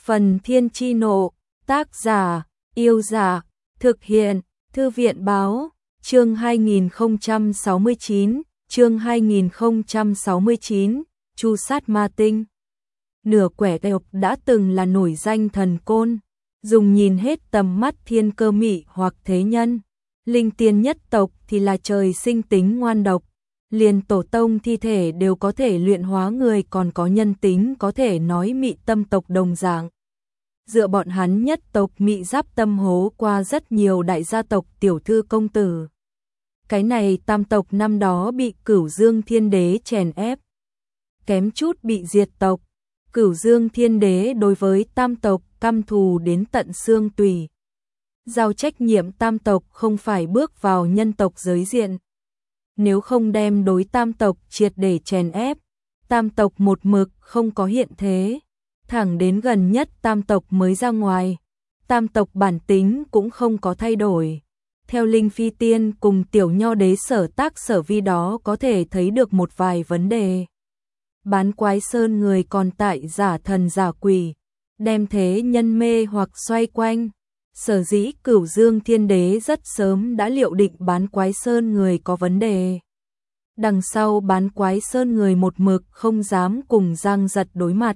Phần Thiên Chi Nộ, tác giả, Yêu Giả, thực hiện, Thư viện Báo, chương 2069, Chu sát ma tinh. Nửa quẻ tộc đã từng là nổi danh thần côn, dùng nhìn hết tầm mắt thiên cơ mị hoặc thế nhân. Linh tiên nhất tộc thì là trời sinh tính ngoan độc, liền tổ tông thi thể đều có thể luyện hóa người, còn có nhân tính có thể nói mị tâm tộc đồng dạng. Dựa bọn hắn nhất tộc mị giáp tâm hố qua rất nhiều đại gia tộc tiểu thư công tử. Cái này tam tộc năm đó bị Cửu Dương Thiên Đế chèn ép, kém chút bị diệt tộc. Cửu Dương Thiên Đế đối với tam tộc căm thù đến tận xương tủy, giao trách nhiệm tam tộc không phải bước vào nhân tộc giới diện. Nếu không đem đối tam tộc triệt để chèn ép, tam tộc một mực không có hiện thế, thẳng đến gần nhất tam tộc mới ra ngoài. Tam tộc bản tính cũng không có thay đổi. Theo Linh Phi Tiên cùng Tiểu Nho Đế sở tác sở vi đó có thể thấy được một vài vấn đề. Bán Quái Sơn người còn tại giả thần giả quỷ, đem thế nhân mê hoặc xoay quanh. Sở dĩ Cửu Dương Thiên Đế rất sớm đã liệu định Bán Quái Sơn người có vấn đề. Đằng sau Bán Quái Sơn người một mực không dám cùng Giang Giật đối mặt,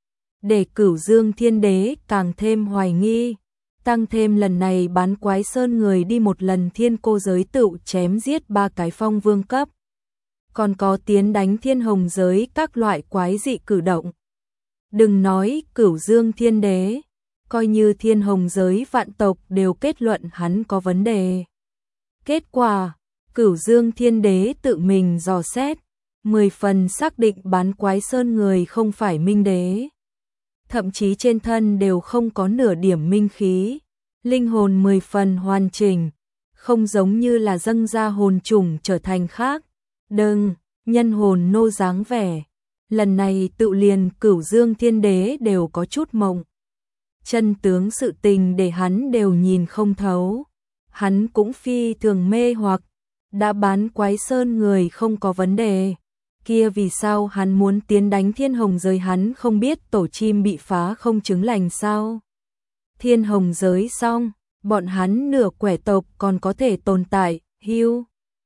để Cửu Dương Thiên Đế càng thêm hoài nghi. Tăng thêm lần này Bán Quái Sơn người đi một lần thiên cô giới tựu chém giết 3 cái phong vương cấp, còn có tiến đánh thiên hồng giới các loại quái dị cử động. Đừng nói Cửu Dương Thiên Đế, coi như thiên hồng giới vạn tộc đều kết luận hắn có vấn đề. Kết quả, Cửu Dương Thiên Đế tự mình dò xét, 10 phần xác định Bán Quái Sơn người không phải minh đế. Thậm chí trên thân đều không có nửa điểm minh khí, linh hồn 10 phần hoàn chỉnh, không giống như là dâng ra hồn trùng trở thành khác nhân hồn nô dáng vẻ. Lần này tự liền Cửu Dương Thiên Đế đều có chút mộng. Chân tướng sự tình để hắn đều nhìn không thấu. Hắn cũng phi thường mê hoặc, đã Bán Quái Sơn người không có vấn đề, kia vì sao hắn muốn tiến đánh thiên hồng giới? Hắn không biết tổ chim bị phá không chứng lành sao? Thiên hồng giới xong, bọn hắn nửa quẻ tộc còn có thể tồn tại, hưu.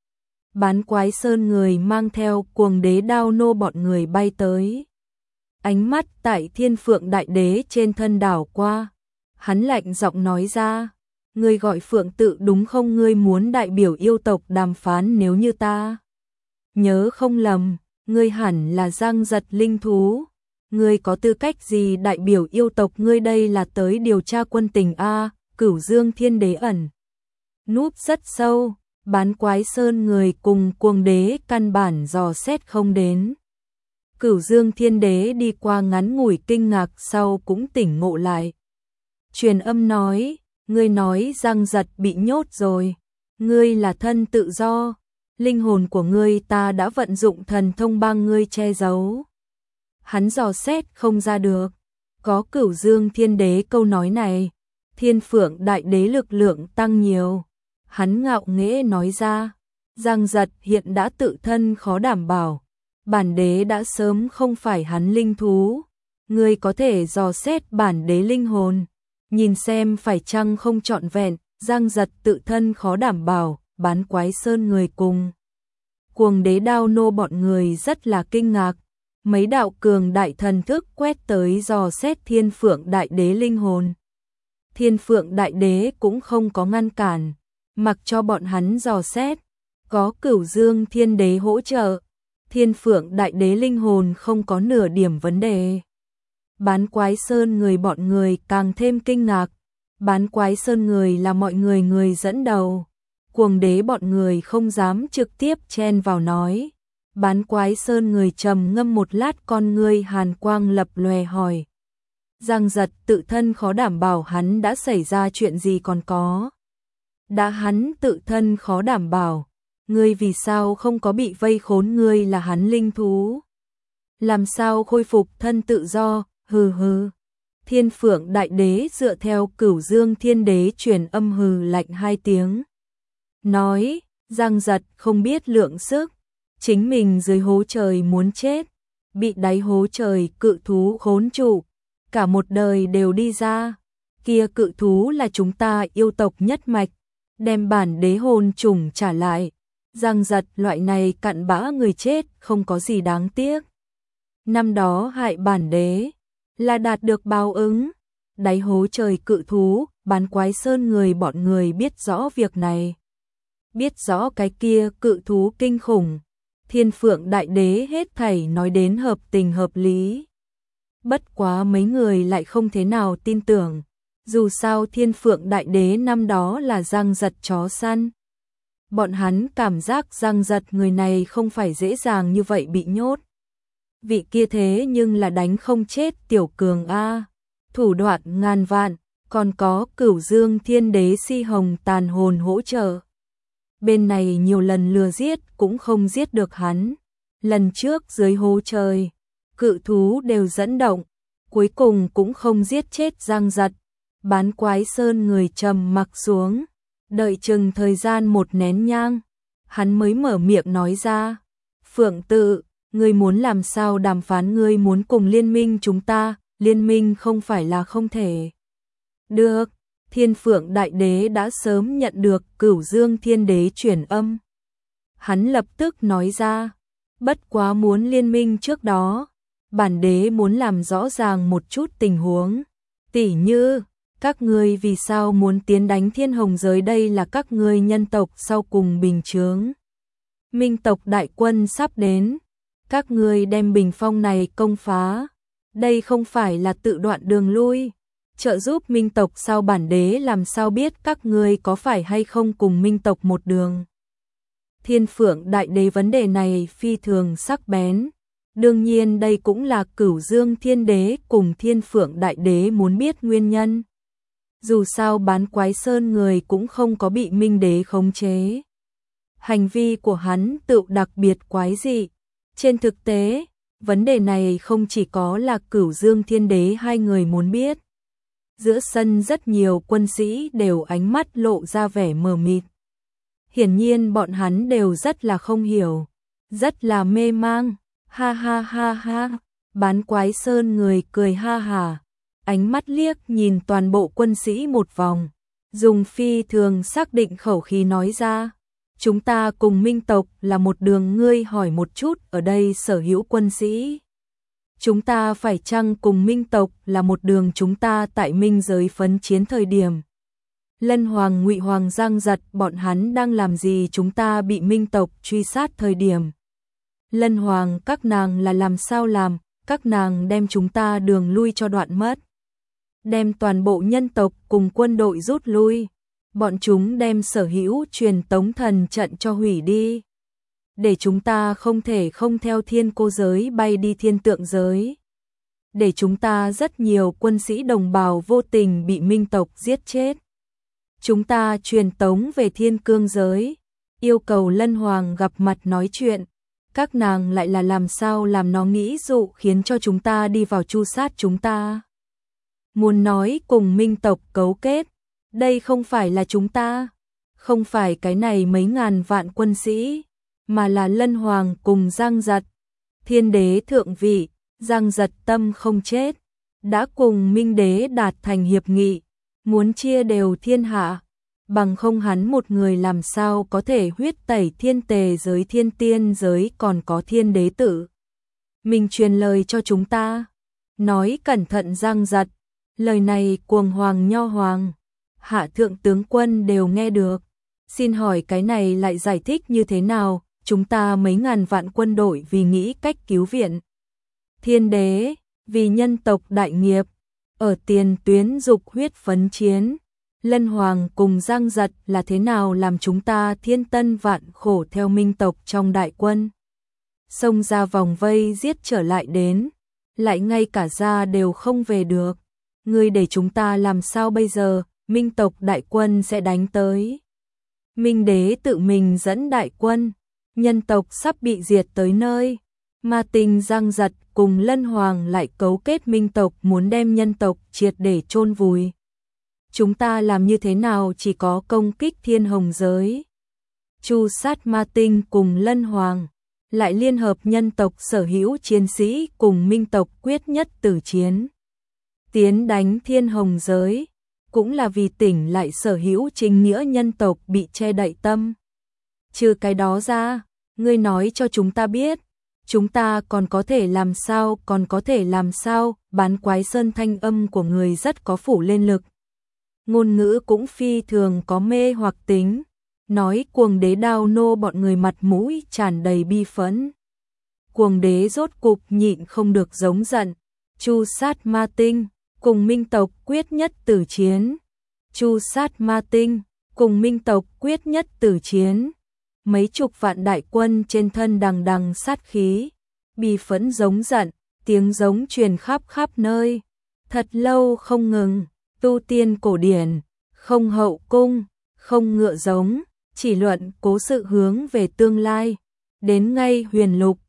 Bán Quái Sơn người mang theo Cuồng Đế đao nô bọn người bay tới. Ánh mắt tại Thiên Phượng Đại Đế trên thân đảo qua. Hắn lạnh giọng nói ra, ngươi gọi Phượng tự đúng không? Ngươi muốn đại biểu yêu tộc đàm phán, nếu như ta nhớ không lầm, ngươi hẳn là Giang Giật linh thú. Ngươi có tư cách gì đại biểu yêu tộc? Ngươi đây là tới điều tra quân tình a? Cửu Dương Thiên Đế ẩn núp rất sâu, Bán Quái Sơn người cùng Cuồng Đế căn bản dò xét không đến. Cửu Dương Thiên Đế đi qua ngắn ngủi kinh ngạc sau cũng tỉnh ngộ lại. Truyền âm nói, ngươi nói Giang Giật bị nhốt rồi, ngươi là thân tự do, linh hồn của ngươi ta đã vận dụng thần thông帮ngươi che giấu. Hắn dò xét không ra được. Có Cửu Dương Thiên Đế câu nói này, Thiên Phượng Đại Đế lực lượng tăng nhiều. Hắn ngạo nghễ nói ra, Giang Giật hiện đã tự thân khó đảm bảo, bản đế đã sớm không phải hắn linh thú. Ngươi có thể dò xét bản đế linh hồn, nhìn xem phải chăng không trọn vẹn. Giang Giật tự thân khó đảm bảo. Bán Quái Sơn người cùng Cuồng Đế đao nô bọn người rất là kinh ngạc. Mấy đạo cường đại thần thức quét tới dò xét Thiên Phượng Đại Đế linh hồn. Thiên Phượng Đại Đế cũng không có ngăn cản, mặc cho bọn hắn dò xét. Có Cửu Dương Thiên Đế hỗ trợ, Thiên Phượng Đại Đế linh hồn không có nửa điểm vấn đề. Bán Quái Sơn người bọn người càng thêm kinh ngạc. Bán Quái Sơn người là mọi người dẫn đầu. Cuồng Đế bọn người không dám trực tiếp chen vào nói. Bán Quái Sơn người trầm ngâm một lát, con ngươi hàn quang lập lòe hỏi. Giang Giật tự thân khó đảm bảo, hắn đã xảy ra chuyện gì? Còn có, đã hắn tự thân khó đảm bảo, ngươi vì sao không có bị vây khốn? Ngươi là hắn linh thú, làm sao khôi phục thân tự do? Hừ hừ. Thiên Phượng Đại Đế dựa theo Cửu Dương Thiên Đế truyền âm hừ lạnh 2 tiếng. Nói, Giang Giật không biết lượng sức, chính mình dưới hố trời muốn chết, bị đáy hố trời cự thú khốn trụ, cả một đời đều đi ra. Kia cự thú là chúng ta yêu tộc nhất mạch, đem bản đế hồn trùng trả lại. Giang Giật loại này cặn bã người chết không có gì đáng tiếc. Năm đó hại bản đế là đạt được báo ứng. Đáy hố trời cự thú, Bán Quái Sơn người bọn người biết rõ việc này. Biết rõ cái kia cự thú kinh khủng. Thiên Phượng Đại Đế hết thảy nói đến hợp tình hợp lý. Bất quá mấy người lại không thế nào tin tưởng. Dù sao Thiên Phượng Đại Đế năm đó là Giang Giật chó săn. Bọn hắn cảm giác Giang Giật người này không phải dễ dàng như vậy bị nhốt. Vị kia thế nhưng là đánh không chết tiểu cường A. Thủ đoạn ngàn vạn, còn có Cửu Dương Thiên Đế Si Hồng tàn hồn hỗ trợ. Bên này nhiều lần lừa giết cũng không giết được hắn. Lần trước dưới hố trời, cự thú đều dẫn động, cuối cùng cũng không giết chết Giang Giật. Bán Quái Sơn người trầm mặc xuống, đợi chừng thời gian một nén nhang, hắn mới mở miệng nói ra. Phượng Tự, ngươi muốn làm sao đàm phán, ngươi muốn cùng liên minh chúng ta, liên minh không phải là không thể. Được, Thiên Phượng Đại Đế đã sớm nhận được Cửu Dương Thiên Đế truyền âm. Hắn lập tức nói ra, bất quá muốn liên minh trước đó, bản đế muốn làm rõ ràng một chút tình huống. Tỉ như, các ngươi vì sao muốn tiến đánh Thiên Hồng giới, đây là các ngươi nhân tộc sau cùng bình chướng. Minh tộc đại quân sắp đến, các ngươi đem bình phong này công phá. Đây không phải là tự đoạn đường lui. Trợ giúp Minh tộc sao, bản đế làm sao biết các ngươi có phải hay không cùng Minh tộc một đường. Thiên Phượng Đại Đế vấn đề này phi thường sắc bén. Đương nhiên đây cũng là Cửu Dương Thiên Đế cùng Thiên Phượng Đại Đế muốn biết nguyên nhân. Dù sao Bán Quái Sơn người cũng không có bị Minh Đế khống chế. Hành vi của hắn tự đặc biệt quái dị. Trên thực tế, vấn đề này không chỉ có là Cửu Dương Thiên Đế hai người muốn biết. Giữa sân rất nhiều quân sĩ đều ánh mắt lộ ra vẻ mờ mịt. Hiển nhiên bọn hắn đều rất là không hiểu, rất là mê mang. Ha ha ha ha, Bán Quái Sơn người cười ha hà, ánh mắt liếc nhìn toàn bộ quân sĩ một vòng, dùng phi thường xác định khẩu khí nói ra. Chúng ta cùng Minh tộc là một đường, ngươi hỏi một chút ở đây sở hữu quân sĩ. Chúng ta phải chăng cùng Minh tộc là một đường, chúng ta tại Minh giới phấn chiến thời điểm. Lân Hoàng, Ngụy Hoàng, Giang Giật bọn hắn đang làm gì, chúng ta bị Minh tộc truy sát thời điểm. Lân Hoàng các nàng là làm sao làm, các nàng đem chúng ta đường lui cho đoạn mất. Đem toàn bộ nhân tộc cùng quân đội rút lui. Bọn chúng đem sở hữu truyền tống thần trận cho hủy đi. Để chúng ta không thể không theo thiên cô giới bay đi thiên tượng giới. Để chúng ta rất nhiều quân sĩ đồng bào vô tình bị Minh tộc giết chết. Chúng ta truyền tống về thiên cương giới, yêu cầu Lân Hoàng gặp mặt nói chuyện. Các nàng lại là làm sao làm nó nghĩ dụ khiến cho chúng ta đi vào tru sát chúng ta. Muốn nói cùng Minh tộc cấu kết, đây không phải là chúng ta, không phải cái này mấy ngàn vạn quân sĩ, mà là Lân Hoàng cùng Giang Giật. Thiên đế thượng vị, Giang Giật tâm không chết, đã cùng Minh đế đạt thành hiệp nghị, muốn chia đều thiên hạ, bằng không hắn một người làm sao có thể huyết tẩy thiên tề giới, thiên tiên giới, còn có thiên đế tử. Mình truyền lời cho chúng ta, nói cẩn thận Giang Giật, lời này cuồng hoàng nho hoàng, hạ thượng tướng quân đều nghe được. Xin hỏi cái này lại giải thích như thế nào, chúng ta mấy ngàn vạn quân đội vì nghĩ cách cứu viện. Thiên đế, vì nhân tộc đại nghiệp, ở tiền tuyến dục huyết phấn chiến. Lân Hoàng cùng Giang Giật là thế nào làm chúng ta thiên tân vạn khổ theo Minh tộc trong đại quân. Xông ra vòng vây giết trở lại đến, lại ngay cả ra đều không về được. Ngươi để chúng ta làm sao bây giờ, Minh tộc đại quân sẽ đánh tới. Minh đế tự mình dẫn đại quân, nhân tộc sắp bị diệt tới nơi. Ma Tinh Giang Giật cùng Lân Hoàng lại cấu kết Minh tộc muốn đem nhân tộc triệt để chôn vùi. Chúng ta làm như thế nào chỉ có công kích thiên hồng giới. Chu sát Ma Tinh cùng Lân Hoàng, lại liên hợp nhân tộc sở hữu chiến sĩ cùng Minh tộc quyết nhất tử chiến. tiến đánh Thiên Hồng giới, cũng là vì tỉnh lại sở hữu chính nghĩa nhân tộc bị che đậy tâm. Trừ cái đó ra, ngươi nói cho chúng ta biết, chúng ta còn có thể làm sao, Bán Quái Sơn thanh âm của người rất có phủ lên lực. Ngôn ngữ cũng phi thường có mê hoặc tính, nói Cuồng Đế Đao Nô bọn người mặt mũi tràn đầy bi phẫn. Cuồng Đế rốt cục nhịn không được giống giận, Chu sát ma tinh, cùng Minh tộc quyết nhất tử chiến. Chu sát ma tinh, cùng Minh tộc quyết nhất tử chiến. Mấy chục vạn đại quân trên thân đằng đằng sát khí, bi phẫn giống giận, tiếng giống truyền khắp khắp nơi. Thật lâu không ngừng, tu tiên cổ điển, không hậu cung, không ngựa giống, chỉ luận cố sự hướng về tương lai. Đến ngay huyền lục,